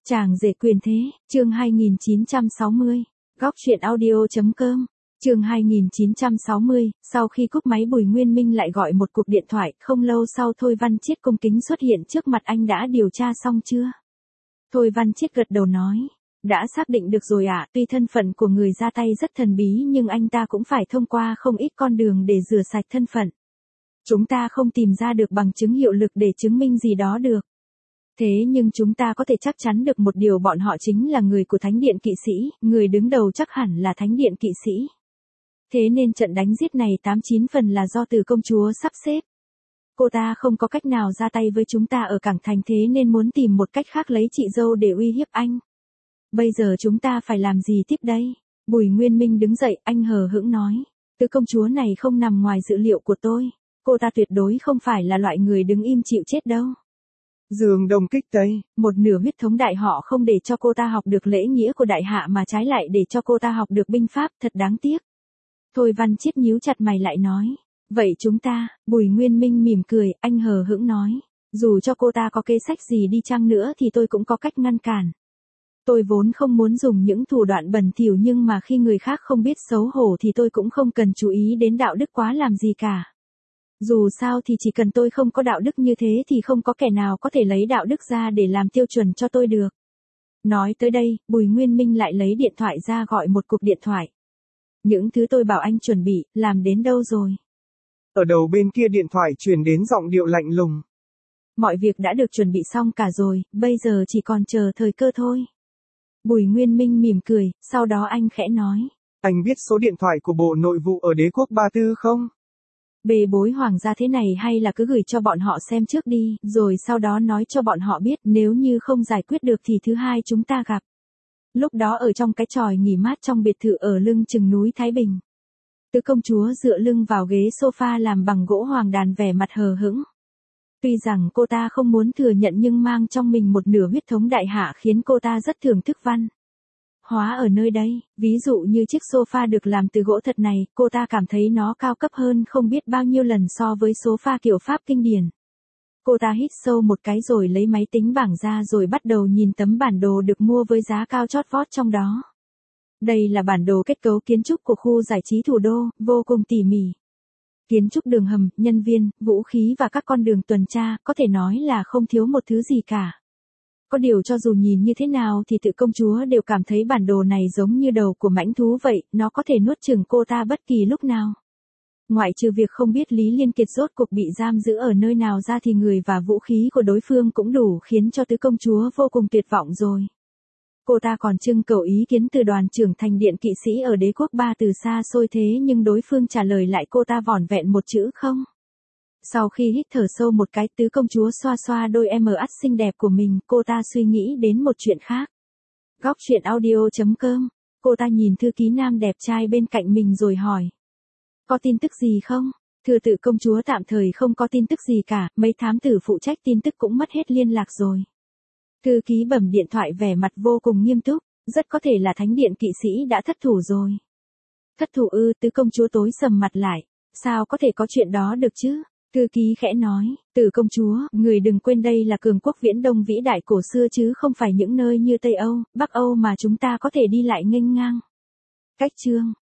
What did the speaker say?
Chàng rể quyền thế, chương 2960, góc truyện audio.com, chương 2960, sau khi cúp máy Bùi Nguyên Minh lại gọi một cuộc điện thoại, không lâu sau Thôi Văn Chiết cung kính xuất hiện trước mặt. Anh đã điều tra xong chưa? Thôi Văn Chiết gật đầu nói, đã xác định được rồi ạ. Tuy thân phận của người ra tay rất thần bí nhưng anh ta cũng phải thông qua không ít con đường để rửa sạch thân phận. Chúng ta không tìm ra được bằng chứng hiệu lực để chứng minh gì đó được. Thế nhưng chúng ta có thể chắc chắn được một điều, bọn họ chính là người của Thánh Điện Kỵ Sĩ, người đứng đầu chắc hẳn là Thánh Điện Kỵ Sĩ. Thế nên trận đánh giết này 89 phần là do Từ công chúa sắp xếp. Cô ta không có cách nào ra tay với chúng ta ở cảng thành, thế nên muốn tìm một cách khác lấy chị dâu để uy hiếp anh. Bây giờ chúng ta phải làm gì tiếp đây? Bùi Nguyên Minh đứng dậy, anh hờ hững nói. Từ công chúa này không nằm ngoài dự liệu của tôi. Cô ta tuyệt đối không phải là loại người đứng im chịu chết đâu. Dương Đông Kích Tây, một nửa huyết thống đại họ không để cho cô ta học được lễ nghĩa của đại hạ mà trái lại để cho cô ta học được binh pháp, thật đáng tiếc. Thôi Văn Chiết nhíu chặt mày lại nói. Vậy chúng ta, Bùi Nguyên Minh mỉm cười, anh hờ hững nói. Dù cho cô ta có kế sách gì đi chăng nữa thì tôi cũng có cách ngăn cản. Tôi vốn không muốn dùng những thủ đoạn bẩn thỉu, nhưng mà khi người khác không biết xấu hổ thì tôi cũng không cần chú ý đến đạo đức quá làm gì cả. Dù sao thì chỉ cần tôi không có đạo đức như thế thì không có kẻ nào có thể lấy đạo đức ra để làm tiêu chuẩn cho tôi được. Nói tới đây, Bùi Nguyên Minh lại lấy điện thoại ra gọi một cuộc điện thoại. Những thứ tôi bảo anh chuẩn bị, làm đến đâu rồi? Ở đầu bên kia điện thoại truyền đến giọng điệu lạnh lùng. Mọi việc đã được chuẩn bị xong cả rồi, bây giờ chỉ còn chờ thời cơ thôi. Bùi Nguyên Minh mỉm cười, sau đó anh khẽ nói. Anh biết số điện thoại của Bộ Nội vụ ở Đế quốc Ba Tư không? Bề bối hoàng gia thế này hay là cứ gửi cho bọn họ xem trước đi, rồi sau đó nói cho bọn họ biết, nếu như không giải quyết được thì thứ hai chúng ta gặp. Lúc đó ở trong cái chòi nghỉ mát trong biệt thự ở lưng chừng núi Thái Bình. Tứ công chúa dựa lưng vào ghế sofa làm bằng gỗ hoàng đàn, vẻ mặt hờ hững. Tuy rằng cô ta không muốn thừa nhận nhưng mang trong mình một nửa huyết thống đại hạ khiến cô ta rất thưởng thức văn hóa ở nơi đây. Ví dụ như chiếc sofa được làm từ gỗ thật này, cô ta cảm thấy nó cao cấp hơn không biết bao nhiêu lần so với sofa kiểu Pháp kinh điển. Cô ta hít sâu một cái rồi lấy máy tính bảng ra rồi bắt đầu nhìn tấm bản đồ được mua với giá cao chót vót trong đó. Đây là bản đồ kết cấu kiến trúc của khu giải trí thủ đô, vô cùng tỉ mỉ. Kiến trúc đường hầm, nhân viên, vũ khí và các con đường tuần tra, có thể nói là không thiếu một thứ gì cả. Có điều cho dù nhìn như thế nào thì Từ công chúa đều cảm thấy bản đồ này giống như đầu của mãnh thú vậy, nó có thể nuốt chửng cô ta bất kỳ lúc nào. Ngoại trừ việc không biết Lý Liên Kiệt rốt cuộc bị giam giữ ở nơi nào ra thì người và vũ khí của đối phương cũng đủ khiến cho Từ công chúa vô cùng tuyệt vọng rồi. Cô ta còn trưng cầu ý kiến từ đoàn trưởng Thành Điện Kỵ Sĩ ở Đế quốc Ba Từ xa xôi, thế nhưng đối phương trả lời lại cô ta vỏn vẹn một chữ không. Sau khi hít thở sâu một cái, Tứ công chúa xoa xoa đôi ắt xinh đẹp của mình, cô ta suy nghĩ đến một chuyện khác. Góc truyện audio.com, cô ta nhìn thư ký nam đẹp trai bên cạnh mình rồi hỏi. Có tin tức gì không? Thưa Từ công chúa, tạm thời không có tin tức gì cả, mấy thám tử phụ trách tin tức cũng mất hết liên lạc rồi. Thư ký bấm điện thoại vẻ mặt vô cùng nghiêm túc, rất có thể là Thánh Điện Kỵ Sĩ đã thất thủ rồi. Thất thủ ư? Tứ công chúa tối sầm mặt lại, sao có thể có chuyện đó được chứ? Thư ký khẽ nói, Từ công chúa, người đừng quên đây là cường quốc viễn đông vĩ đại cổ xưa chứ không phải những nơi như Tây Âu, Bắc Âu mà chúng ta có thể đi lại nghênh ngang. Cách chương